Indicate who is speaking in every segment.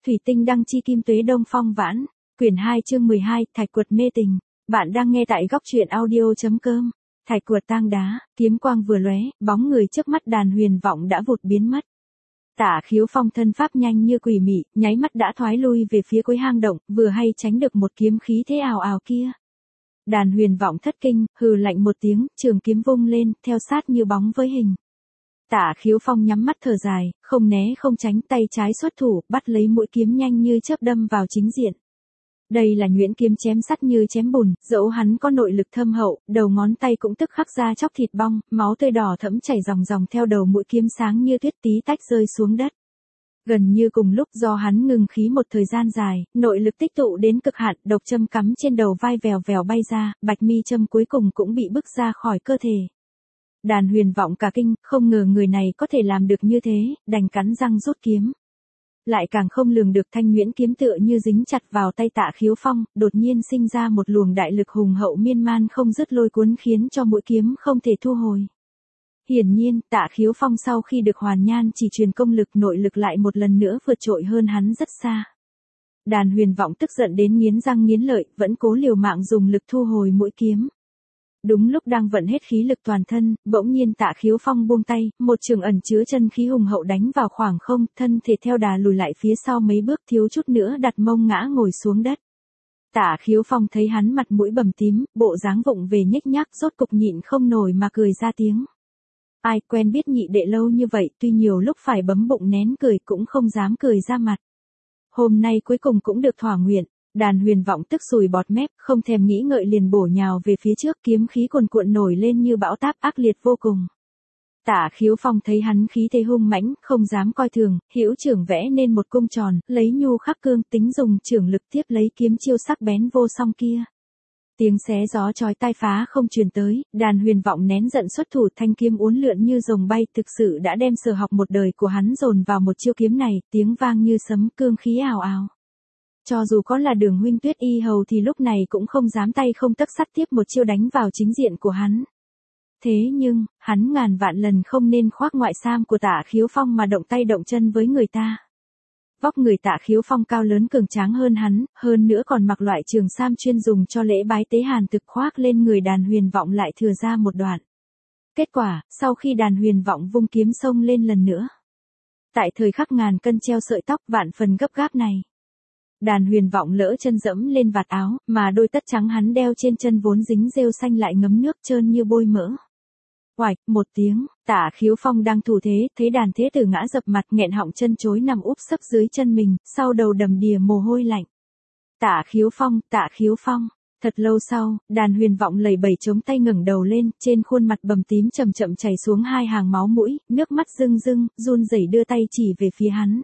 Speaker 1: Thủy tinh đăng chi kim tuế đông phong vãn, quyển 2 chương 12, thạch quật mê tình. Bạn đang nghe tại góc truyện audio.com. Thạch quật tang đá, kiếm quang vừa lóe, bóng người trước mắt Đàn Huyền Vọng đã vụt biến mất. Tạ Khiếu Phong thân pháp nhanh như quỷ mị, nháy mắt đã thoái lui về phía cuối hang động, vừa hay tránh được một kiếm khí thế ào ào kia. Đàn Huyền Vọng thất kinh, hừ lạnh một tiếng, trường kiếm vung lên, theo sát như bóng với hình. Tạ Khiếu Phong nhắm mắt thở dài, không né không tránh, tay trái xuất thủ, bắt lấy mũi kiếm nhanh như chớp đâm vào chính diện. Đây là nhuyễn kiếm chém sắt như chém bùn, dẫu hắn có nội lực thâm hậu, đầu ngón tay cũng tức khắc ra chóc thịt bong, máu tươi đỏ thẫm chảy ròng ròng theo đầu mũi kiếm sáng như tuyết tí tách rơi xuống đất. Gần như cùng lúc do hắn ngừng khí một thời gian dài, nội lực tích tụ đến cực hạn, độc châm cắm trên đầu vai vèo vèo bay ra, bạch mi châm cuối cùng cũng bị bức ra khỏi cơ thể. Đàn Huyền Vọng cả kinh, không ngờ người này có thể làm được như thế, đành cắn răng rút kiếm. Lại càng không lường được thanh nhuyễn kiếm tựa như dính chặt vào tay Tạ Khiếu Phong, đột nhiên sinh ra một luồng đại lực hùng hậu miên man không dứt lôi cuốn khiến cho mũi kiếm không thể thu hồi. Hiển nhiên, Tạ Khiếu Phong sau khi được hoàn nhan chỉ truyền công lực nội lực lại một lần nữa vượt trội hơn hắn rất xa. Đàn Huyền Vọng tức giận đến nghiến răng nghiến lợi, vẫn cố liều mạng dùng lực thu hồi mũi kiếm. Đúng lúc đang vận hết khí lực toàn thân, bỗng nhiên Tạ Khiếu Phong buông tay, một trường ẩn chứa chân khí hùng hậu đánh vào khoảng không, thân thể theo đà lùi lại phía sau mấy bước, thiếu chút nữa đặt mông ngã ngồi xuống đất. Tạ Khiếu Phong thấy hắn mặt mũi bầm tím, bộ dáng vụng về nhếch nhác, rốt cục nhịn không nổi mà cười ra tiếng. Ai quen biết nhị đệ lâu như vậy, tuy nhiều lúc phải bấm bụng nén cười cũng không dám cười ra mặt. Hôm nay cuối cùng cũng được thỏa nguyện. Đàn Huyền Vọng tức sùi bọt mép, không thèm nghĩ ngợi liền bổ nhào về phía trước, kiếm khí cuồn cuộn nổi lên như bão táp ác liệt vô cùng. Tạ Khiếu Phong thấy hắn khí thế hung mãnh, không dám coi thường, hữu trưởng vẽ nên một cung tròn, lấy nhu khắc cương, tính dùng trưởng lực tiếp lấy kiếm chiêu sắc bén vô song kia. Tiếng xé gió chói tai phá không truyền tới, Đàn Huyền Vọng nén giận xuất thủ, thanh kiếm uốn lượn như rồng bay, thực sự đã đem sở học một đời của hắn dồn vào một chiêu kiếm này, tiếng vang như sấm, cương khí ào ào. Cho dù có là Đường huynh Tuyết Y hầu thì lúc này cũng không dám tay không tấc sắt tiếp một chiêu đánh vào chính diện của hắn. Thế nhưng, hắn ngàn vạn lần không nên khoác ngoại sam của Tạ Khiếu Phong mà động tay động chân với người ta. Vóc người Tạ Khiếu Phong cao lớn cường tráng hơn hắn, hơn nữa còn mặc loại trường sam chuyên dùng cho lễ bái tế hàn thực, khoác lên người Đàn Huyền Vọng lại thừa ra một đoạn. Kết quả, sau khi Đàn Huyền Vọng vung kiếm xông lên lần nữa. Tại thời khắc ngàn cân treo sợi tóc vạn phần gấp gáp này. Đàn Huyền Vọng lỡ chân dẫm lên vạt áo, mà đôi tất trắng hắn đeo trên chân vốn dính rêu xanh lại ngấm nước trơn như bôi mỡ. Oạch, một tiếng, Tạ Khiếu Phong đang thủ thế, thấy Đàn Thế Tử ngã dập mặt, nghẹn họng chân chối nằm úp sấp dưới chân mình, sau đầu đầm đìa mồ hôi lạnh. Tạ Khiếu Phong, Tạ Khiếu Phong. Thật lâu sau, Đàn Huyền Vọng lầy bẩy chống tay ngẩng đầu lên, trên khuôn mặt bầm tím chậm chậm chảy xuống hai hàng máu mũi, nước mắt rưng rưng, run rẩy đưa tay chỉ về phía hắn.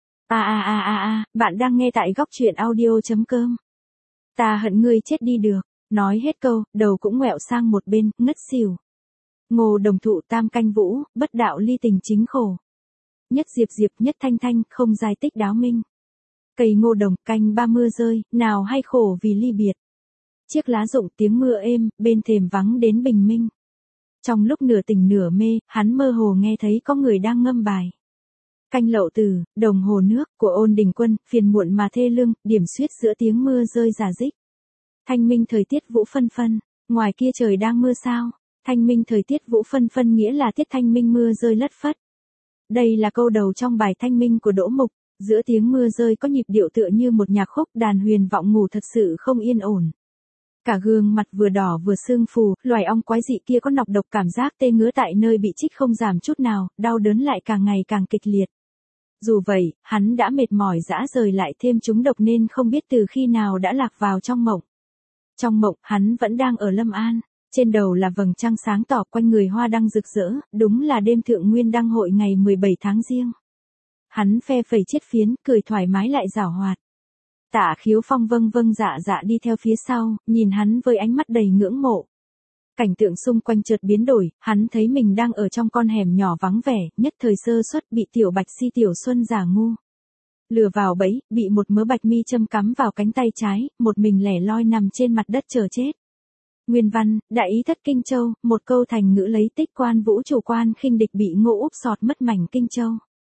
Speaker 1: Bạn đang nghe tại góc truyện audio.com. Ta hận ngươi chết đi được. Nói hết câu, đầu cũng ngoẹo sang một bên, ngất xỉu. Ngô Đồng Thụ tam canh vũ, bất đạo ly tình chính khổ. Nhất diệp diệp, nhất thanh thanh, không giải tích đáo minh. Cây ngô đồng, canh ba mưa rơi, nào hay khổ vì ly biệt. Chiếc lá rụng tiếng mưa êm, bên thềm vắng đến bình minh. Trong lúc nửa tỉnh nửa mê, hắn mơ hồ nghe thấy có người đang ngâm bài. Canh Lậu Tử, đồng hồ nước của Ôn Đình Quân, phiền muộn mà thê lương, điểm xuyết giữa tiếng mưa rơi rả rích. Thanh minh thời tiết vũ phân phân, ngoài kia trời đang mưa sao? Thanh minh thời tiết vũ phân phân nghĩa là tiết thanh minh mưa rơi lất phất. Đây là câu đầu trong bài Thanh Minh của Đỗ Mục, giữa tiếng mưa rơi có nhịp điệu tựa như một nhạc khúc. Đàn Huyền Vọng ngủ thật sự không yên ổn. Cả gương mặt vừa đỏ vừa sưng phù, loài ong quái dị kia có nọc độc, cảm giác tê ngứa tại nơi bị chích không giảm chút nào, đau đớn lại càng ngày càng kịch liệt. Dù vậy, hắn đã mệt mỏi rã rời lại thêm trúng độc nên không biết từ khi nào đã lạc vào trong mộng. Trong mộng, hắn vẫn đang ở Lâm An, trên đầu là vầng trăng sáng tỏ, quanh người hoa đăng rực rỡ, đúng là đêm thượng nguyên đăng hội ngày 17 tháng Giêng. Hắn phe phẩy chiết phiến, cười thoải mái lại giảo hoạt. Tạ Khiếu Phong vâng vâng dạ dạ đi theo phía sau, nhìn hắn với ánh mắt đầy ngưỡng mộ. Cảnh tượng xung quanh chợt biến đổi, hắn thấy mình đang ở trong con hẻm nhỏ vắng vẻ, nhất thời sơ suất bị Tiểu Bạch Si Tiểu Xuân giả ngu lừa vào bẫy, bị một mớ bạch mi châm cắm vào cánh tay trái, một mình lẻ loi nằm trên mặt đất chờ chết. Nguyên văn, đại ý thất Kinh Châu, một câu thành ngữ lấy tích quan vũ chủ quan khinh địch bị Ngô Úp sọt mất mảnh Kinh Châu.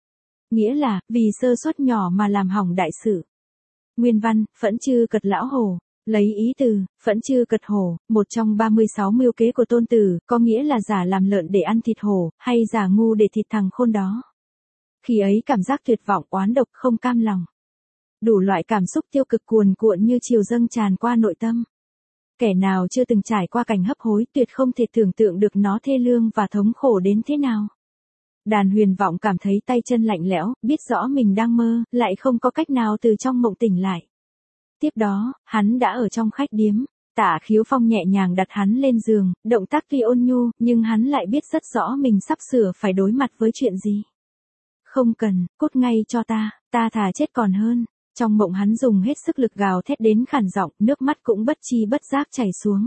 Speaker 1: Nghĩa là, vì sơ suất nhỏ mà làm hỏng đại sự. Nguyên văn, Phẫn Chư Cật Lão Hổ. Lấy ý từ, Phẫn Chư Cật Hổ, một trong 36 mưu kế của Tôn Tử, có nghĩa là giả làm lợn để ăn thịt hổ, hay giả ngu để thịt thằng khôn đó. Khi ấy cảm giác tuyệt vọng oán độc không cam lòng. Đủ loại cảm xúc tiêu cực cuồn cuộn như chiều dâng tràn qua nội tâm. Kẻ nào chưa từng trải qua cảnh hấp hối tuyệt không thể tưởng tượng được nó thê lương và thống khổ đến thế nào. Đàn Huyền Vọng cảm thấy tay chân lạnh lẽo, biết rõ mình đang mơ, lại không có cách nào từ trong mộng tỉnh lại. Tiếp đó, hắn đã ở trong khách điếm. Tả Khiếu Phong nhẹ nhàng đặt hắn lên giường, động tác tuy ôn nhu, nhưng hắn lại biết rất rõ mình sắp sửa phải đối mặt với chuyện gì. Không cần, cút ngay cho ta thà chết còn hơn. Trong mộng hắn dùng hết sức lực gào thét đến khản giọng, nước mắt cũng bất chi bất giác chảy xuống.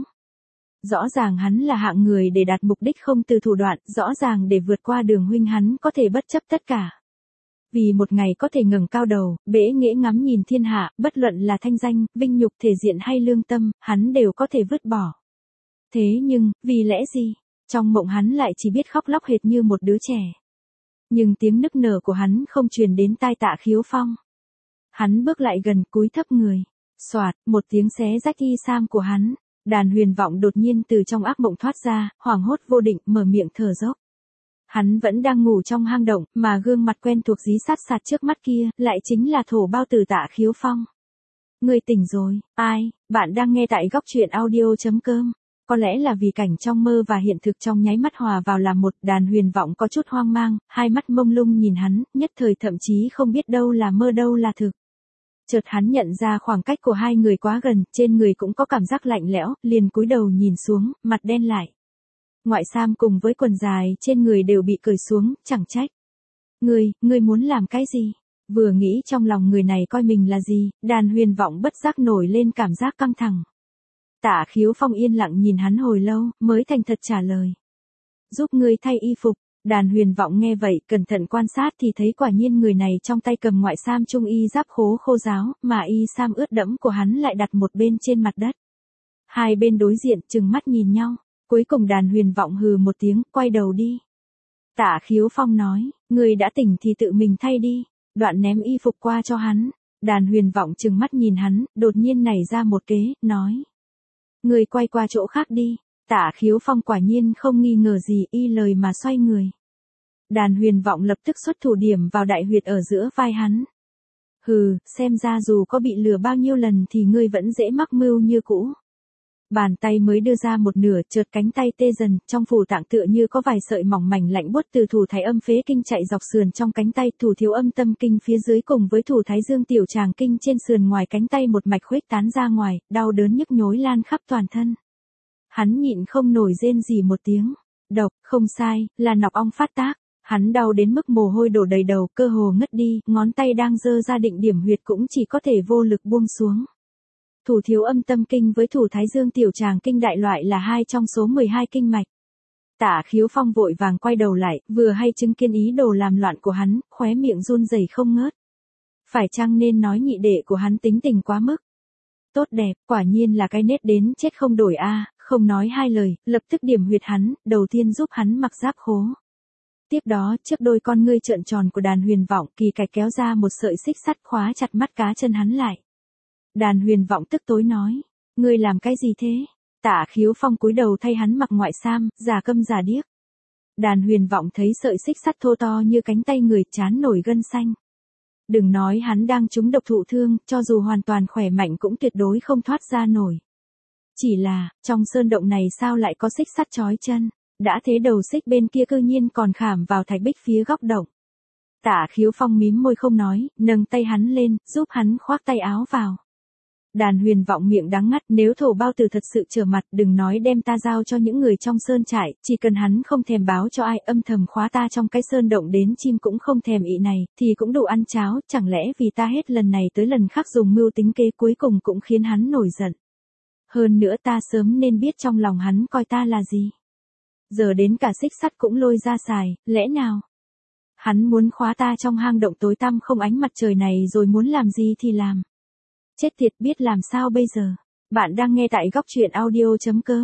Speaker 1: Rõ ràng hắn là hạng người để đạt mục đích không từ thủ đoạn, rõ ràng để vượt qua đường huynh hắn có thể bất chấp tất cả. Vì một ngày có thể ngẩng cao đầu, bẽ nghễ ngắm nhìn thiên hạ, bất luận là thanh danh, vinh nhục thể diện hay lương tâm, hắn đều có thể vứt bỏ. Thế nhưng, vì lẽ gì? Trong mộng hắn lại chỉ biết khóc lóc hệt như một đứa trẻ. Nhưng tiếng nức nở của hắn không truyền đến tai Tạ Khiếu Phong. Hắn bước lại gần, cúi thấp người. Soạt, một tiếng xé rách y sam của hắn. Đàn Huyền Vọng đột nhiên từ trong ác mộng thoát ra, hoảng hốt vô định, mở miệng thở dốc. Hắn vẫn đang ngủ trong hang động, mà gương mặt quen thuộc dí sát sạt trước mắt kia, lại chính là thổ bao tử Tạ Khiếu Phong. Người tỉnh rồi, ai, bạn đang nghe tại góc truyện audio.com. Có lẽ là vì cảnh trong mơ và hiện thực trong nháy mắt hòa vào làm một, Đàn Huyền Vọng có chút hoang mang, hai mắt mông lung nhìn hắn, nhất thời thậm chí không biết đâu là mơ đâu là thực. Chợt hắn nhận ra khoảng cách của hai người quá gần, trên người cũng có cảm giác lạnh lẽo, liền cúi đầu nhìn xuống, mặt đen lại. Ngoại sam cùng với quần dài trên người đều bị cởi xuống, chẳng trách. Ngươi muốn làm cái gì? Vừa nghĩ trong lòng người này coi mình là gì, Đàn Huyền Vọng bất giác nổi lên cảm giác căng thẳng. Tạ Khiếu Phong yên lặng nhìn hắn hồi lâu, mới thành thật trả lời. Giúp ngươi thay y phục. Đàn Huyền Vọng nghe vậy, cẩn thận quan sát thì thấy quả nhiên người này trong tay cầm ngoại sam trung y giáp khô ráo, mà y sam ướt đẫm của hắn lại đặt một bên trên mặt đất. Hai bên đối diện, trừng mắt nhìn nhau. Cuối cùng Đàn Huyền Vọng hừ một tiếng, quay đầu đi. Tạ Khiếu Phong nói, người đã tỉnh thì tự mình thay đi. Đoạn ném y phục qua cho hắn. Đàn Huyền Vọng trừng mắt nhìn hắn, đột nhiên nảy ra một kế, nói. Người quay qua chỗ khác đi. Tạ Khiếu Phong quả nhiên không nghi ngờ gì, y lời mà xoay người. Đàn Huyền Vọng lập tức xuất thủ điểm vào đại huyệt ở giữa vai hắn. Hừ, xem ra dù có bị lừa bao nhiêu lần thì ngươi vẫn dễ mắc mưu như cũ. Bàn tay mới đưa ra một nửa, chợt cánh tay tê dần, trong phủ tạng tựa như có vài sợi mỏng mảnh lạnh buốt từ thủ thái âm phế kinh chạy dọc sườn trong cánh tay, thủ thiếu âm tâm kinh phía dưới cùng với thủ thái dương tiểu tràng kinh trên sườn ngoài cánh tay một mạch khuếch tán ra ngoài, đau đớn nhức nhối lan khắp toàn thân. Hắn nhịn không nổi rên gì một tiếng. Độc, không sai, là nọc ong phát tác. Hắn đau đến mức mồ hôi đổ đầy đầu, cơ hồ ngất đi, ngón tay đang giơ ra định điểm huyệt cũng chỉ có thể vô lực buông xuống. Thủ thiếu âm tâm kinh với thủ thái dương tiểu tràng kinh đại loại là hai trong số 12 kinh mạch. Tạ Khiếu Phong vội vàng quay đầu lại, vừa hay chứng kiến ý đồ làm loạn của hắn, khóe miệng run rẩy không ngớt. Phải chăng nên nói nhị đệ của hắn tính tình quá mức? Tốt đẹp, quả nhiên là cái nết đến chết không đổi a. Không nói hai lời, lập tức điểm huyệt hắn, đầu tiên giúp hắn mặc giáp khố. Tiếp đó, trước đôi con ngươi trợn tròn của Đàn Huyền Vọng, kỳ cạch kéo ra một sợi xích sắt khóa chặt mắt cá chân hắn lại. Đàn Huyền Vọng tức tối nói, ngươi làm cái gì thế? Tạ Khiếu Phong cúi đầu thay hắn mặc ngoại sam, giả câm giả điếc. Đàn Huyền Vọng thấy sợi xích sắt thô to như cánh tay người, chán nổi gân xanh. Đừng nói hắn đang trúng độc thụ thương, cho dù hoàn toàn khỏe mạnh cũng tuyệt đối không thoát ra nổi. Chỉ là, trong sơn động này sao lại có xích sắt trói chân, đã thế đầu xích bên kia cư nhiên còn khảm vào thạch bích phía góc động. Tạ Khiếu Phong mím môi không nói, nâng tay hắn lên, giúp hắn khoác tay áo vào. Đàn Huyền Vọng miệng đắng ngắt, nếu thổ bao tử thật sự trở mặt, đừng nói đem ta giao cho những người trong sơn trại, chỉ cần hắn không thèm báo cho ai, âm thầm khóa ta trong cái sơn động đến chim cũng không thèm ị này, thì cũng đủ ăn cháo, chẳng lẽ vì ta hết lần này tới lần khác dùng mưu tính kế cuối cùng cũng khiến hắn nổi giận. Hơn nữa ta sớm nên biết trong lòng hắn coi ta là gì. Giờ đến cả xích sắt cũng lôi ra xài, lẽ nào? Hắn muốn khóa ta trong hang động tối tăm không ánh mặt trời này rồi muốn làm gì thì làm. Chết tiệt, biết làm sao bây giờ? Bạn đang nghe tại góc truyện audio.com.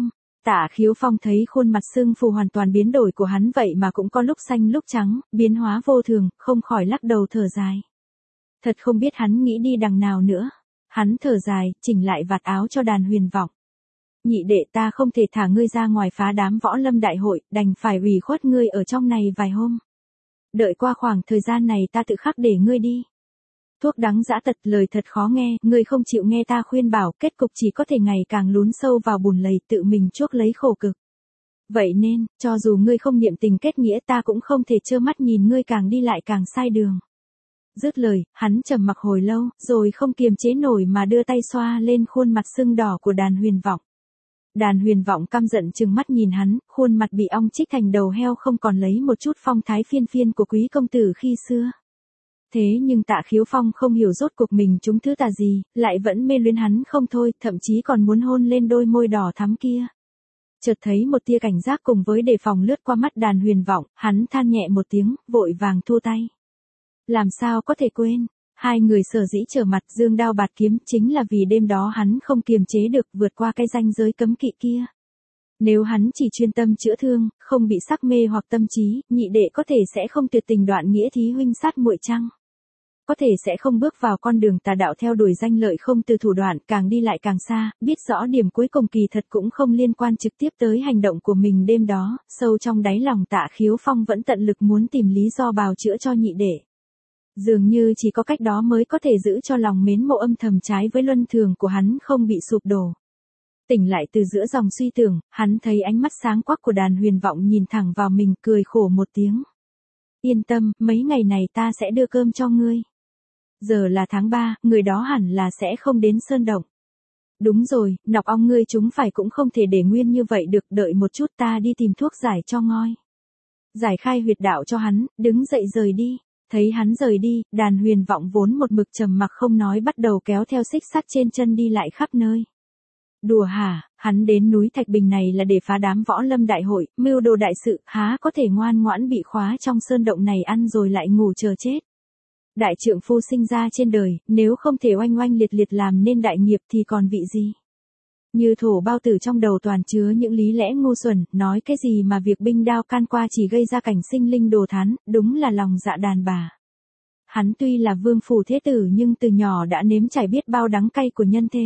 Speaker 1: Tạ Khiếu Phong thấy khuôn mặt sưng phù hoàn toàn biến đổi của hắn vậy mà cũng có lúc xanh lúc trắng, biến hóa vô thường, không khỏi lắc đầu thở dài. Thật không biết hắn nghĩ đi đằng nào nữa. Hắn thở dài, chỉnh lại vạt áo cho Đàn Huyền Vọng. Nhị đệ, ta không thể thả ngươi ra ngoài phá đám võ lâm đại hội, đành phải ủy khuất ngươi ở trong này vài hôm. Đợi qua khoảng thời gian này ta tự khắc để ngươi đi. Thuốc đắng dã tật, lời thật khó nghe, ngươi không chịu nghe ta khuyên bảo, kết cục chỉ có thể ngày càng lún sâu vào bùn lầy, tự mình chuốc lấy khổ cực. Vậy nên, cho dù ngươi không niệm tình kết nghĩa, ta cũng không thể trơ mắt nhìn ngươi càng đi lại càng sai đường. Dứt lời, hắn trầm mặc hồi lâu, rồi không kiềm chế nổi mà đưa tay xoa lên khuôn mặt sưng đỏ của Đàn Huyền Vọng. Đàn Huyền Vọng căm giận trừng mắt nhìn hắn, khuôn mặt bị ong chích thành đầu heo, không còn lấy một chút phong thái phiên phiên của quý công tử khi xưa. Thế nhưng Tạ Khiếu Phong không hiểu rốt cuộc mình trúng thứ tà gì, lại vẫn mê luyến hắn không thôi, thậm chí còn muốn hôn lên đôi môi đỏ thắm kia. Chợt thấy một tia cảnh giác cùng với đề phòng lướt qua mắt Đàn Huyền Vọng, hắn than nhẹ một tiếng, vội vàng thua tay. Làm sao có thể quên, hai người sở dĩ trở mặt dương đao bạt kiếm chính là vì đêm đó hắn không kiềm chế được vượt qua cái ranh giới cấm kỵ kia. Nếu hắn chỉ chuyên tâm chữa thương, không bị sắc mê hoặc tâm trí, nhị đệ có thể sẽ không tuyệt tình đoạn nghĩa thí huynh sát muội chăng? Có thể sẽ không bước vào con đường tà đạo theo đuổi danh lợi không từ thủ đoạn, càng đi lại càng xa, biết rõ điểm cuối cùng kỳ thật cũng không liên quan trực tiếp tới hành động của mình đêm đó, sâu trong đáy lòng Tạ Khiếu Phong vẫn tận lực muốn tìm lý do bào chữa cho nhị đệ. Dường như chỉ có cách đó mới có thể giữ cho lòng mến mộ âm thầm trái với luân thường của hắn không bị sụp đổ. Tỉnh lại từ giữa dòng suy tưởng, hắn thấy ánh mắt sáng quắc của Đàn Huyền Vọng nhìn thẳng vào mình, cười khổ một tiếng. Yên tâm, mấy ngày này ta sẽ đưa cơm cho ngươi. Giờ là tháng 3, người đó hẳn là sẽ không đến Sơn Động. Đúng rồi, nọc ong ngươi chúng phải cũng không thể để nguyên như vậy được, đợi một chút ta đi tìm thuốc giải cho ngoi. Giải khai huyệt đạo cho hắn, đứng dậy rời đi. Thấy hắn rời đi, Đàn Huyền Vọng vốn một mực trầm mặc không nói bắt đầu kéo theo xích sắt trên chân đi lại khắp nơi. Đùa hả, hắn đến núi Thạch Bình này là để phá đám võ lâm đại hội, mưu đồ đại sự, há có thể ngoan ngoãn bị khóa trong sơn động này ăn rồi lại ngủ chờ chết. Đại trượng phu sinh ra trên đời, nếu không thể oanh oanh liệt liệt làm nên đại nghiệp thì còn vị gì? Như Thổ Bao Tử trong đầu toàn chứa những lý lẽ ngu xuẩn, nói cái gì mà việc binh đao can qua chỉ gây ra cảnh sinh linh đồ thán, đúng là lòng dạ đàn bà. Hắn tuy là vương phủ thế tử nhưng từ nhỏ đã nếm trải biết bao đắng cay của nhân thế.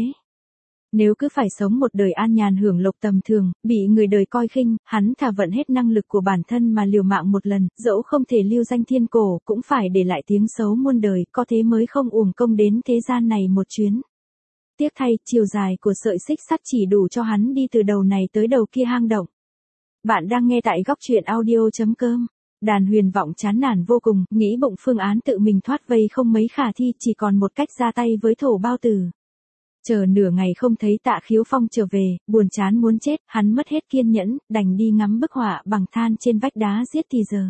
Speaker 1: Nếu cứ phải sống một đời an nhàn hưởng lộc tầm thường, bị người đời coi khinh, hắn thà vận hết năng lực của bản thân mà liều mạng một lần, dẫu không thể lưu danh thiên cổ, cũng phải để lại tiếng xấu muôn đời, có thế mới không uổng công đến thế gian này một chuyến. Tiếc thay, chiều dài của sợi xích sắt chỉ đủ cho hắn đi từ đầu này tới đầu kia hang động. Bạn đang nghe tại góc truyện audio.com. Đàn Huyền Vọng chán nản vô cùng, nghĩ bụng phương án tự mình thoát vây không mấy khả thi, chỉ còn một cách ra tay với Thổ Bao Tử. Chờ nửa ngày không thấy Tạ Khiếu Phong trở về, buồn chán muốn chết, hắn mất hết kiên nhẫn, đành đi ngắm bức họa bằng than trên vách đá giết thì giờ.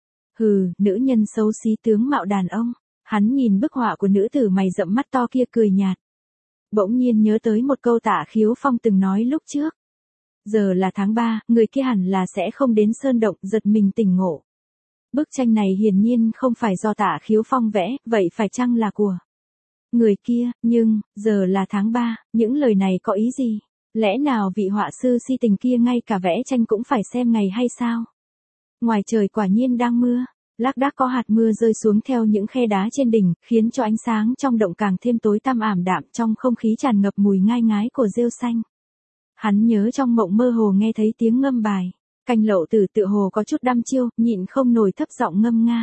Speaker 1: Hừ, nữ nhân xấu xí tướng mạo đàn ông. Hắn nhìn bức họa của nữ tử mày rậm mắt to kia cười nhạt. Bỗng nhiên nhớ tới một câu Tạ Khiếu Phong từng nói lúc trước. Giờ là tháng 3, người kia hẳn là sẽ không đến Sơn Động, giật mình tỉnh ngộ. Bức tranh này hiển nhiên không phải do Tạ Khiếu Phong vẽ, vậy phải chăng là của người kia, nhưng, giờ là tháng 3, những lời này có ý gì? Lẽ nào vị họa sư si tình kia ngay cả vẽ tranh cũng phải xem ngày hay sao? Ngoài trời quả nhiên đang mưa, lác đác có hạt mưa rơi xuống theo những khe đá trên đỉnh, khiến cho ánh sáng trong động càng thêm tối tăm ảm đạm, trong không khí tràn ngập mùi ngai ngái của rêu xanh. Hắn nhớ trong mộng mơ hồ nghe thấy tiếng ngâm bài, Canh Lậu Tử tựa hồ có chút đăm chiêu, nhịn không nổi thấp giọng ngâm nga.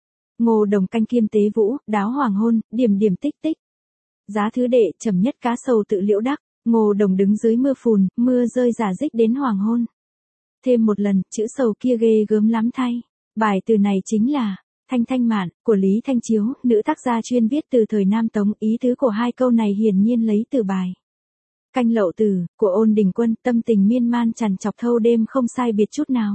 Speaker 1: Ngô Đồng canh kim tế vũ, đáo hoàng hôn, điểm điểm tích tích. Giá thứ đệ, trầm nhất cá sầu tự liễu đắc, Ngô Đồng đứng dưới mưa phùn, mưa rơi rả rích đến hoàng hôn. Thêm một lần, chữ sầu kia ghê gớm lắm thay. Bài từ này chính là Thanh Thanh Mạn của Lý Thanh Chiếu, nữ tác gia chuyên viết từ thời Nam Tống, ý tứ của hai câu này hiển nhiên lấy từ bài Canh Lậu Tử của Ôn Đình Quân, tâm tình miên man trằn trọc thâu đêm không sai biệt chút nào.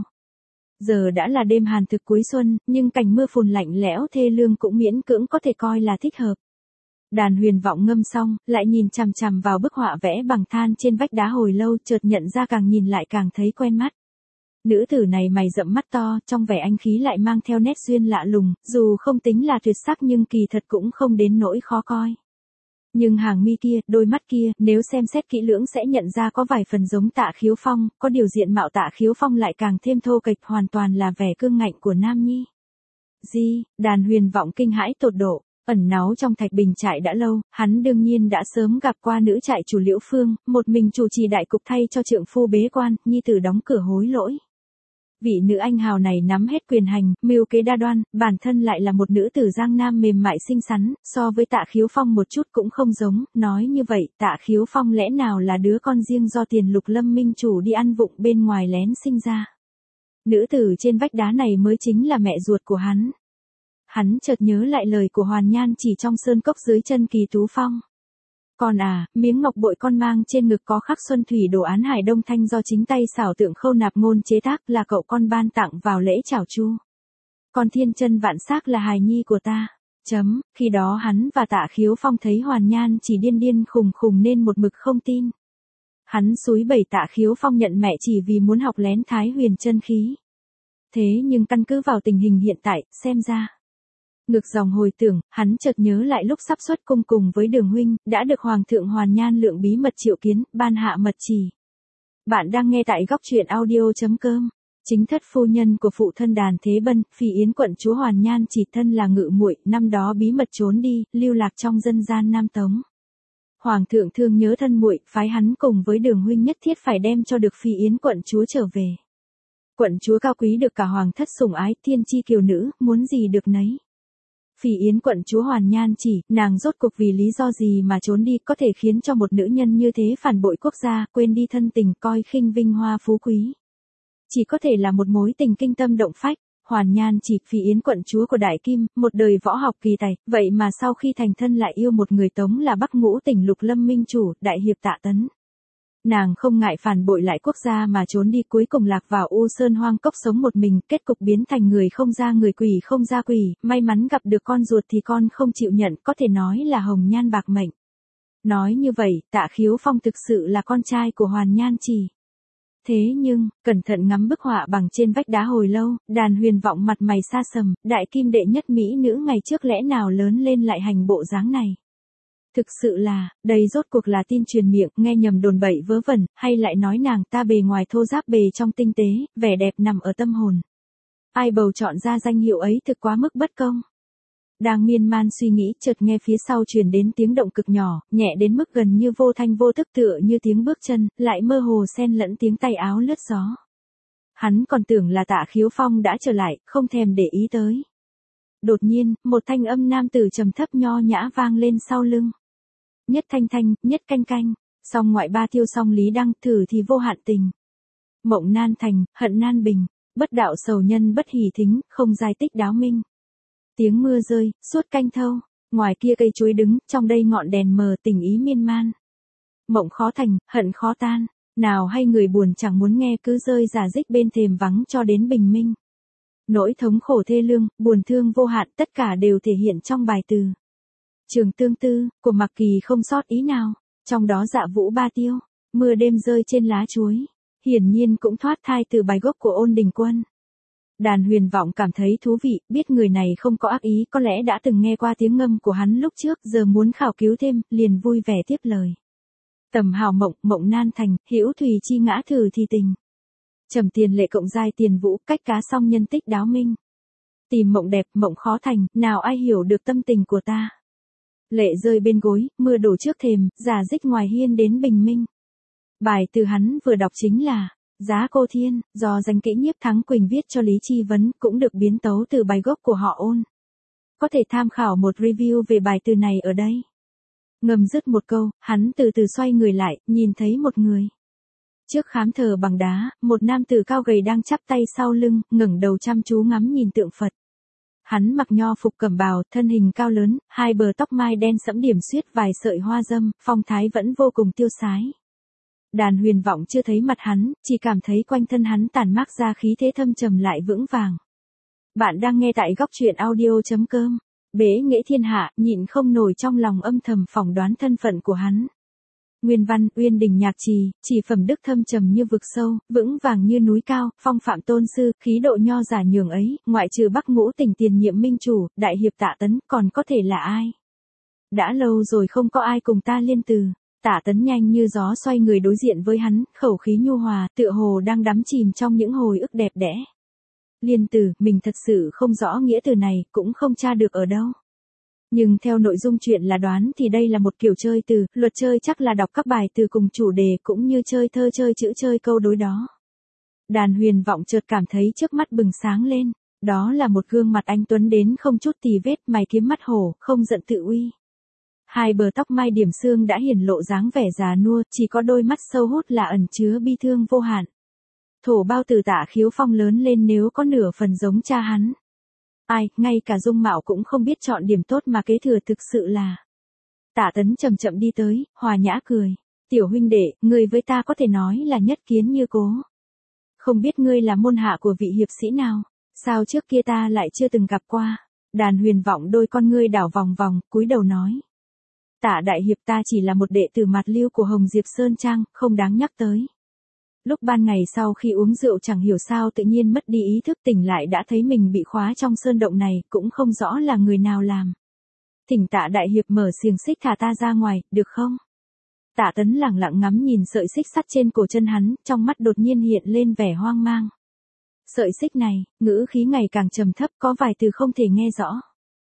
Speaker 1: Giờ đã là đêm hàn thực cuối xuân, nhưng cảnh mưa phùn lạnh lẽo thê lương cũng miễn cưỡng có thể coi là thích hợp. Đàn Huyền Vọng ngâm xong, lại nhìn chằm chằm vào bức họa vẽ bằng than trên vách đá hồi lâu, chợt nhận ra càng nhìn lại càng thấy quen mắt. Nữ tử này mày rậm mắt to, trong vẻ anh khí lại mang theo nét duyên lạ lùng, dù không tính là tuyệt sắc nhưng kỳ thật cũng không đến nỗi khó coi. Nhưng hàng mi kia, đôi mắt kia, nếu xem xét kỹ lưỡng sẽ nhận ra có vài phần giống Tạ Khiếu Phong, có điều diện mạo Tạ Khiếu Phong lại càng thêm thô kệch, hoàn toàn là vẻ cương ngạnh của nam nhi. Đàn Huyền Vọng kinh hãi tột độ, ẩn náu trong Thạch Bình trại đã lâu, hắn đương nhiên đã sớm gặp qua nữ trại chủ Liễu Phương, một mình chủ trì đại cục thay cho trượng phu bế quan, nhi tử đóng cửa hối lỗi. Vị nữ anh hào này nắm hết quyền hành, mưu kế đa đoan, bản thân lại là một nữ tử Giang Nam mềm mại xinh xắn, so với Tạ Khiếu Phong một chút cũng không giống, nói như vậy, Tạ Khiếu Phong lẽ nào là đứa con riêng do Tiền Lục Lâm minh chủ đi ăn vụng bên ngoài lén sinh ra. Nữ tử trên vách đá này mới chính là mẹ ruột của hắn. Hắn chợt nhớ lại lời của Hoàn Nhan chỉ trong sơn cốc dưới chân Kỳ Tú Phong. Con à, miếng ngọc bội con mang trên ngực có khắc Xuân Thủy đồ án Hải Đông Thanh do chính tay xảo tượng Khâu Nạp Ngôn chế tác, là cậu con ban tặng vào lễ chào chu. Con thiên chân vạn xác là hài nhi của ta. Khi đó hắn và Tạ Khiếu Phong thấy Hoàn Nhan chỉ điên điên khùng khùng nên một mực không tin. Hắn xúi bẩy Tạ Khiếu Phong nhận mẹ chỉ vì muốn học lén Thái Huyền chân khí. Thế nhưng căn cứ vào tình hình hiện tại, xem ra. Ngược dòng hồi tưởng, hắn chợt nhớ lại lúc sắp xuất cung cùng với Đường huynh, đã được Hoàng thượng Hoàn Nhan lượng bí mật triệu kiến, ban hạ mật chỉ. Bạn đang nghe tại góc truyện audio.com. Chính thất phu nhân của phụ thân Đàn Thế Bân, Phi Yến quận chúa Hoàn Nhan chỉ thân là ngự muội, năm đó bí mật trốn đi, lưu lạc trong dân gian Nam Tống. Hoàng thượng thương nhớ thân muội, phái hắn cùng với Đường huynh nhất thiết phải đem cho được Phi Yến quận chúa trở về. Quận chúa cao quý được cả hoàng thất sủng ái, thiên chi kiều nữ, muốn gì được nấy. Phi Yến quận chúa Hoàn Nhan chỉ, nàng rốt cuộc vì lý do gì mà trốn đi, có thể khiến cho một nữ nhân như thế phản bội quốc gia, quên đi thân tình, coi khinh vinh hoa phú quý. Chỉ có thể là một mối tình kinh tâm động phách. Hoàn Nhan chỉ, Phi Yến quận chúa của Đại Kim, một đời võ học kỳ tài, vậy mà sau khi thành thân lại yêu một người Tống là Bắc Ngũ tỉnh Lục Lâm minh chủ, đại hiệp Tạ Tấn. Nàng không ngại phản bội lại quốc gia mà trốn đi, cuối cùng lạc vào U Sơn hoang cốc sống một mình, kết cục biến thành người không ra người, quỷ không ra quỷ, may mắn gặp được con ruột thì con không chịu nhận, có thể nói là hồng nhan bạc mệnh. Nói như vậy, Tạ Khiếu Phong thực sự là con trai của Hoàn Nhan chỉ. Thế nhưng, cẩn thận ngắm bức họa bằng trên vách đá hồi lâu, Đàn Huyền Vọng mặt mày xa sầm, đại kim đệ nhất mỹ nữ ngày trước lẽ nào lớn lên lại hành bộ dáng này. Thực sự là, đây rốt cuộc là tin truyền miệng, nghe nhầm đồn bậy vớ vẩn, hay lại nói nàng ta bề ngoài thô ráp bề trong tinh tế, vẻ đẹp nằm ở tâm hồn. Ai bầu chọn ra danh hiệu ấy thực quá mức bất công. Đang miên man suy nghĩ, chợt nghe phía sau truyền đến tiếng động cực nhỏ, nhẹ đến mức gần như vô thanh vô tức, tựa như tiếng bước chân, lại mơ hồ xen lẫn tiếng tay áo lướt gió. Hắn còn tưởng là Tạ Khiếu Phong đã trở lại, không thèm để ý tới. Đột nhiên, một thanh âm nam tử trầm thấp nho nhã vang lên sau lưng. Nhất thanh thanh, nhất canh canh, song ngoại ba tiêu song lý đăng, thử thì vô hạn tình. Mộng nan thành, hận nan bình, bất đạo sầu nhân bất hỷ thính, không giải tích đáo minh. Tiếng mưa rơi, suốt canh thâu, ngoài kia cây chuối đứng, trong đây ngọn đèn mờ, tình ý miên man. Mộng khó thành, hận khó tan, nào hay người buồn chẳng muốn nghe, cứ rơi rả rích bên thềm vắng cho đến bình minh. Nỗi thống khổ thê lương, buồn thương vô hạn, tất cả đều thể hiện trong bài từ. Trường Tương Tư, của Mặc Kỳ không sót ý nào, trong đó Dạ Vũ ba tiêu, mưa đêm rơi trên lá chuối, hiển nhiên cũng thoát thai từ bài gốc của Ôn Đình Quân. Đàn Huyền Vọng cảm thấy thú vị, biết người này không có ác ý, có lẽ đã từng nghe qua tiếng ngâm của hắn lúc trước, giờ muốn khảo cứu thêm, liền vui vẻ tiếp lời. Tầm hào mộng, mộng nan thành, hữu thùy chi ngã thử thì tình. Trầm tiền lệ cộng giai tiền vũ, cách cá song nhân tích đáo minh. Tìm mộng đẹp, mộng khó thành, nào ai hiểu được tâm tình của ta. Lệ rơi bên gối, mưa đổ trước thềm, giả dích ngoài hiên đến bình minh. Bài từ hắn vừa đọc chính là Giá Cô Thiên, do danh kỹ Nhiếp Thắng Quỳnh viết cho Lý Chi Vấn, cũng được biến tấu từ bài gốc của họ Ôn. Có thể tham khảo một review về bài từ này ở đây. Ngầm dứt một câu, hắn từ từ xoay người lại, nhìn thấy một người. Trước khám thờ bằng đá, một nam tử cao gầy đang chắp tay sau lưng, ngẩng đầu chăm chú ngắm nhìn tượng Phật. Hắn mặc nho phục cẩm bào, thân hình cao lớn, hai bờ tóc mai đen sẫm điểm xuyết vài sợi hoa dâm, phong thái vẫn vô cùng tiêu sái. Đàn Huyền Vọng chưa thấy mặt hắn, chỉ cảm thấy quanh thân hắn tản mát ra khí thế thâm trầm lại vững vàng. Bạn đang nghe tại góc truyện audio.com. Bế nghệ thiên hạ, nhịn không nổi trong lòng âm thầm phỏng đoán thân phận của hắn. Nguyên văn, Uyên Đình Nhạc Trì, chỉ phẩm đức thâm trầm như vực sâu, vững vàng như núi cao, phong phạm tôn sư, khí độ nho giả nhường ấy, ngoại trừ Bắc Ngũ tỉnh tiền nhiệm minh chủ, đại hiệp Tạ Tấn, còn có thể là ai? Đã lâu rồi không có ai cùng ta liên từ. Tạ Tấn nhanh như gió xoay người đối diện với hắn, khẩu khí nhu hòa, tựa hồ đang đắm chìm trong những hồi ức đẹp đẽ. Liên từ, mình thật sự không rõ nghĩa từ này, cũng không tra được ở đâu. Nhưng theo nội dung chuyện là đoán thì đây là một kiểu chơi từ, luật chơi chắc là đọc các bài từ cùng chủ đề cũng như chơi thơ chơi chữ chơi câu đối đó. Đàn Huyền Vọng chợt cảm thấy trước mắt bừng sáng lên, đó là một gương mặt anh tuấn đến không chút tì vết, mày kiếm mắt hổ, không giận tự uy. Hai bờ tóc mai điểm xương đã hiển lộ dáng vẻ già nua, chỉ có đôi mắt sâu hút là ẩn chứa bi thương vô hạn. Thổ Bao Tử Tạ Khiếu Phong lớn lên nếu có nửa phần giống cha hắn. Ai, ngay cả dung mạo cũng không biết chọn điểm tốt mà kế thừa thực sự là. Tạ Tấn chậm chậm đi tới, hòa nhã cười. Tiểu huynh đệ, ngươi với ta có thể nói là nhất kiến như cố. Không biết ngươi là môn hạ của vị hiệp sĩ nào, sao trước kia ta lại chưa từng gặp qua. Đàn Huyền Vọng đôi con ngươi đảo vòng vòng, cúi đầu nói. Tạ đại hiệp, ta chỉ là một đệ tử mặt lưu của Hồng Diệp Sơn Trang, không đáng nhắc tới. Lúc ban ngày sau khi uống rượu chẳng hiểu sao tự nhiên mất đi ý thức, tỉnh lại đã thấy mình bị khóa trong sơn động này, cũng không rõ là người nào làm. Thỉnh Tạ đại hiệp mở xiềng xích thả ta ra ngoài, được không? Tạ Tấn lẳng lặng ngắm nhìn sợi xích sắt trên cổ chân hắn, trong mắt đột nhiên hiện lên vẻ hoang mang. Sợi xích này, ngữ khí ngày càng trầm thấp, có vài từ không thể nghe rõ.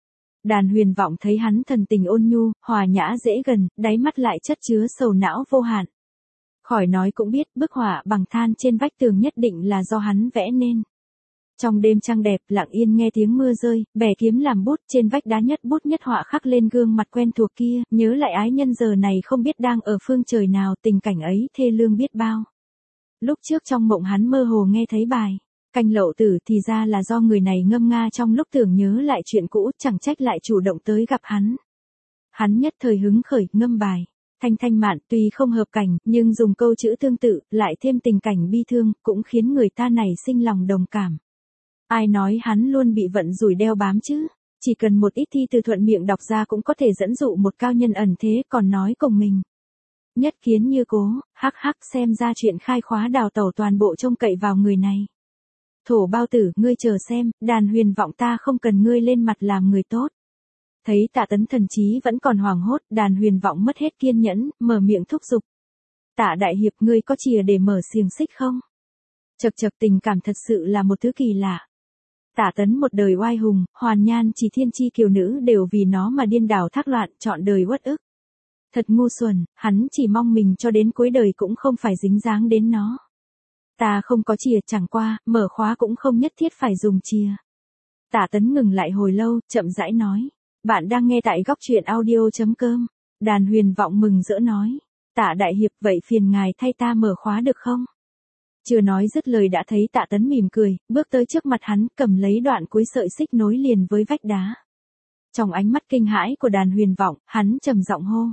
Speaker 1: Đàn Huyền Vọng thấy hắn thần tình ôn nhu, hòa nhã dễ gần, đáy mắt lại chất chứa sầu não vô hạn. Khỏi nói cũng biết, bức họa bằng than trên vách tường nhất định là do hắn vẽ nên. Trong đêm trăng đẹp, lặng yên nghe tiếng mưa rơi, bẻ kiếm làm bút, trên vách đá nhất bút nhất họa khắc lên gương mặt quen thuộc kia, nhớ lại ái nhân giờ này không biết đang ở phương trời nào, tình cảnh ấy thê lương biết bao. Lúc trước trong mộng hắn mơ hồ nghe thấy bài Canh Lậu Tử, thì ra là do người này ngâm nga trong lúc tưởng nhớ lại chuyện cũ, chẳng trách lại chủ động tới gặp hắn. Hắn nhất thời hứng khởi, ngâm bài Thanh thanh mạn, tuy không hợp cảnh, nhưng dùng câu chữ tương tự, lại thêm tình cảnh bi thương, cũng khiến người ta nảy sinh lòng đồng cảm. Ai nói hắn luôn bị vận rủi đeo bám chứ? Chỉ cần một ít thi từ thuận miệng đọc ra cũng có thể dẫn dụ một cao nhân ẩn thế, còn nói cùng mình. Nhất kiến như cố, hắc hắc, xem ra chuyện khai khóa đào tẩu toàn bộ trông cậy vào người này. Thổ Bao Tử, ngươi chờ xem, Đàn Huyền Vọng ta không cần ngươi lên mặt làm người tốt. Thấy Tạ Tấn thần trí vẫn còn hoảng hốt, Đàn Huyền Vọng mất hết kiên nhẫn, mở miệng thúc giục. Tạ đại hiệp, ngươi có chìa để mở xiềng xích không? Chật chật, tình cảm thật sự là một thứ kỳ lạ. Tạ Tấn một đời oai hùng, hoàn nhan chỉ thiên chi kiều nữ đều vì nó mà điên đảo thác loạn, trọn đời uất ức. Thật ngu xuẩn, hắn chỉ mong mình cho đến cuối đời cũng không phải dính dáng đến nó. Ta không có chìa, chẳng qua, mở khóa cũng không nhất thiết phải dùng chìa. Tạ Tấn ngừng lại hồi lâu, chậm rãi nói. Bạn đang nghe tại góc truyện audio.com. Đàn Huyền Vọng mừng rỡ nói. Tạ đại hiệp, vậy phiền ngài thay ta mở khóa được không? Chưa nói dứt lời đã thấy Tạ Tấn mỉm cười, bước tới trước mặt hắn, cầm lấy đoạn cuối sợi xích nối liền với vách đá. Trong ánh mắt kinh hãi của Đàn Huyền Vọng, hắn trầm giọng hô.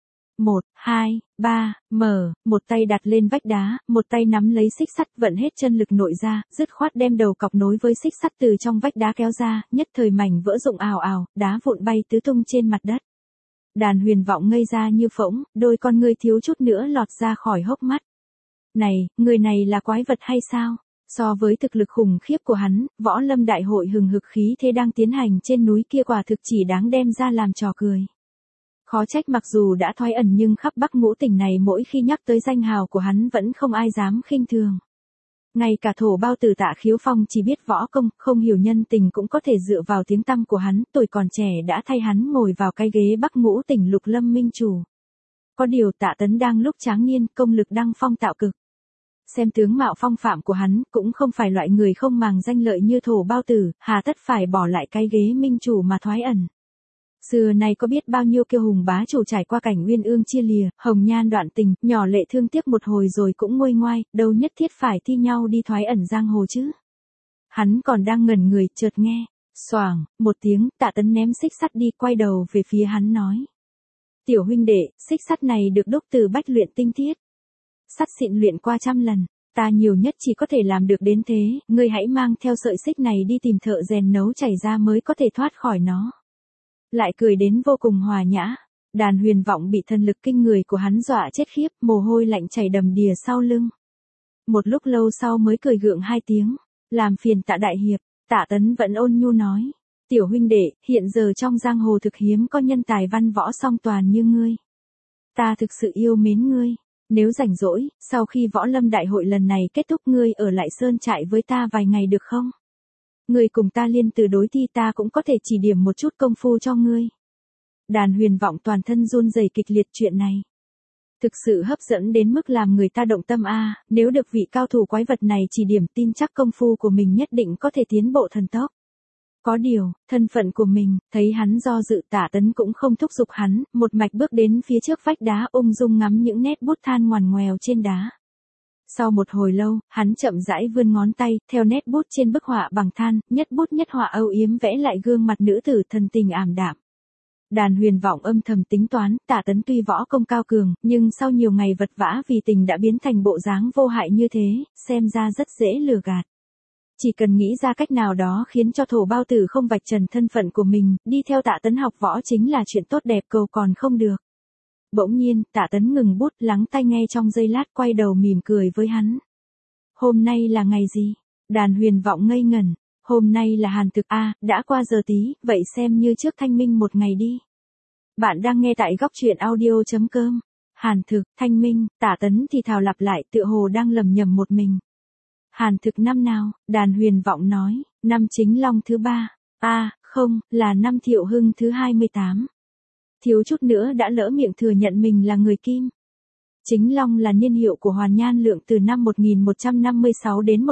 Speaker 1: 1, 2, 3, mở, một tay đặt lên vách đá, một tay nắm lấy xích sắt, vận hết chân lực nội ra, dứt khoát đem đầu cọc nối với xích sắt từ trong vách đá kéo ra, nhất thời mảnh vỡ rụng ào ào, đá vụn bay tứ tung trên mặt đất. Đàn Huyền Vọng ngây ra như phỗng, đôi con ngươi thiếu chút nữa lọt ra khỏi hốc mắt. Này, người này là quái vật hay sao? So với thực lực khủng khiếp của hắn, võ lâm đại hội hừng hực khí thế đang tiến hành trên núi kia quả thực chỉ đáng đem ra làm trò cười. Khó trách mặc dù đã thoái ẩn nhưng khắp Bắc Ngũ tỉnh này mỗi khi nhắc tới danh hào của hắn vẫn không ai dám khinh thường. Ngay cả Thổ Bao Tử Tạ Khiếu Phong chỉ biết võ công, không hiểu nhân tình cũng có thể dựa vào tiếng tăm của hắn, tuổi còn trẻ đã thay hắn ngồi vào cái ghế Bắc Ngũ tỉnh Lục Lâm minh chủ. Có điều Tạ Tấn đang lúc tráng niên, công lực đăng phong tạo cực. Xem tướng mạo phong phạm của hắn, cũng không phải loại người không màng danh lợi như Thổ Bao Tử, hà tất phải bỏ lại cái ghế minh chủ mà thoái ẩn. Xưa nay có biết bao nhiêu kiêu hùng bá chủ trải qua cảnh uyên ương chia lìa, hồng nhan đoạn tình, nhỏ lệ thương tiếc một hồi rồi cũng nguôi ngoai, đâu nhất thiết phải thi nhau đi thoái ẩn giang hồ chứ. Hắn còn đang ngẩn người, chợt nghe, xoàng, một tiếng, Tạ Tấn ném xích sắt đi, quay đầu về phía hắn nói. Tiểu huynh đệ, xích sắt này được đúc từ bách luyện tinh thiết. Sắt xịn luyện qua trăm lần, ta nhiều nhất chỉ có thể làm được đến thế, ngươi hãy mang theo sợi xích này đi tìm thợ rèn nấu chảy ra mới có thể thoát khỏi nó. Lại cười đến vô cùng hòa nhã. Đàn Huyền Vọng bị thần lực kinh người của hắn dọa chết khiếp, mồ hôi lạnh chảy đầm đìa sau lưng. Một lúc lâu sau mới cười gượng hai tiếng. Làm phiền Tạ đại hiệp. Tạ Tấn vẫn ôn nhu nói. Tiểu huynh đệ, hiện giờ trong giang hồ thực hiếm có nhân tài văn võ song toàn như ngươi. Ta thực sự yêu mến ngươi. Nếu rảnh rỗi, sau khi võ lâm đại hội lần này kết thúc ngươi ở lại sơn trại với ta vài ngày được không? Ngươi cùng ta liên từ đối thi ta cũng có thể chỉ điểm một chút công phu cho ngươi. Đàn Huyền Vọng toàn thân run rẩy kịch liệt, chuyện này thực sự hấp dẫn đến mức làm người ta động tâm a, nếu được vị cao thủ quái vật này chỉ điểm tin chắc công phu của mình nhất định có thể tiến bộ thần tốc. Có điều, thân phận của mình, thấy hắn do dự Tả Tấn cũng không thúc giục hắn, một mạch bước đến phía trước vách đá ung dung ngắm những nét bút than ngoằn ngoèo trên đá. Sau một hồi lâu, hắn chậm rãi vươn ngón tay, theo nét bút trên bức họa bằng than, nhất bút nhất họa âu yếm vẽ lại gương mặt nữ tử thần tình ảm đạm. Đàn Huyền Vọng âm thầm tính toán, Tả Tấn tuy võ công cao cường, nhưng sau nhiều ngày vật vã vì tình đã biến thành bộ dáng vô hại như thế, xem ra rất dễ lừa gạt. Chỉ cần nghĩ ra cách nào đó khiến cho Thổ Bao Tử không vạch trần thân phận của mình, đi theo Tạ Tấn học võ chính là chuyện tốt đẹp cầu còn không được. Bỗng nhiên, Tạ Tấn ngừng bút lắng tai nghe trong giây lát quay đầu mỉm cười với hắn. Hôm nay là ngày gì? Đàn Huyền Vọng ngây ngẩn. Hôm nay là hàn thực a, đã qua giờ tí, vậy xem như trước thanh minh một ngày đi. Bạn đang nghe tại góc truyện audio.com. Hàn thực, thanh minh, Tả Tấn thì thào lặp lại tựa hồ đang lầm nhầm một mình. Hàn thực năm nào? Đàn Huyền Vọng nói, năm Chính Long thứ 3. Không, là năm Thiệu Hưng thứ 28. Thiếu chút nữa đã lỡ miệng thừa nhận mình là người Kim. Chính Long là niên hiệu của Hoàn Nhan Lượng từ năm 1156 đến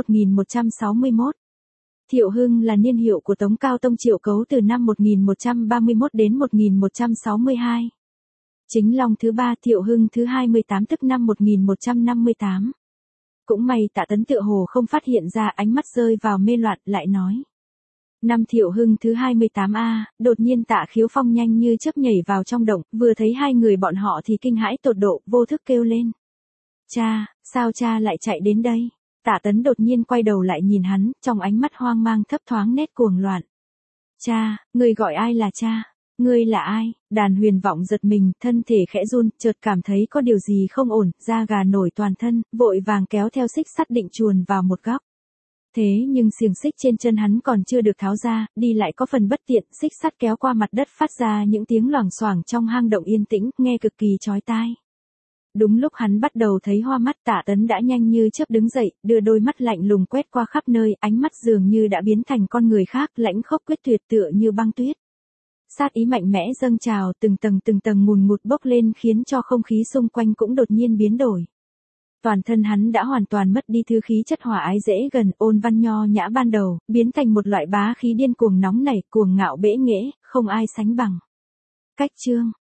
Speaker 1: 1161. Thiệu Hưng là niên hiệu của Tống Cao Tông Triệu Cấu từ năm 1131 đến 1162. Chính Long thứ 3 Thiệu Hưng thứ 28 tức năm 1158. Cũng may Tạ Tấn tựa hồ không phát hiện ra, ánh mắt rơi vào mê loạn lại nói. Năm Thiệu Hưng thứ 28 đột nhiên Tạ Khiếu Phong nhanh như chớp nhảy vào trong động, vừa thấy hai người bọn họ thì kinh hãi tột độ, vô thức kêu lên. Cha, sao cha lại chạy đến đây? Tạ Tấn đột nhiên quay đầu lại nhìn hắn, trong ánh mắt hoang mang thấp thoáng nét cuồng loạn. Cha, ngươi gọi ai là cha? Ngươi là ai? Đàn Huyền Vọng giật mình, thân thể khẽ run, chợt cảm thấy có điều gì không ổn, da gà nổi toàn thân, vội vàng kéo theo xích sắt định chuồn vào một góc. Thế nhưng xiềng xích trên chân hắn còn chưa được tháo ra, đi lại có phần bất tiện, xích sắt kéo qua mặt đất phát ra những tiếng loảng xoảng trong hang động yên tĩnh, nghe cực kỳ chói tai. Đúng lúc hắn bắt đầu thấy hoa mắt, Tạ Tấn đã nhanh như chớp đứng dậy, đưa đôi mắt lạnh lùng quét qua khắp nơi, ánh mắt dường như đã biến thành con người khác, lãnh khốc quyết tuyệt tựa như băng tuyết. Sát ý mạnh mẽ dâng trào, từng tầng ngùn ngụt bốc lên khiến cho không khí xung quanh cũng đột nhiên biến đổi. Toàn thân hắn đã hoàn toàn mất đi thứ khí chất hòa ái dễ gần, ôn văn nho nhã ban đầu, biến thành một loại bá khí điên cuồng nóng nảy, cuồng ngạo bẽ nghễ, không ai sánh bằng. Cách chương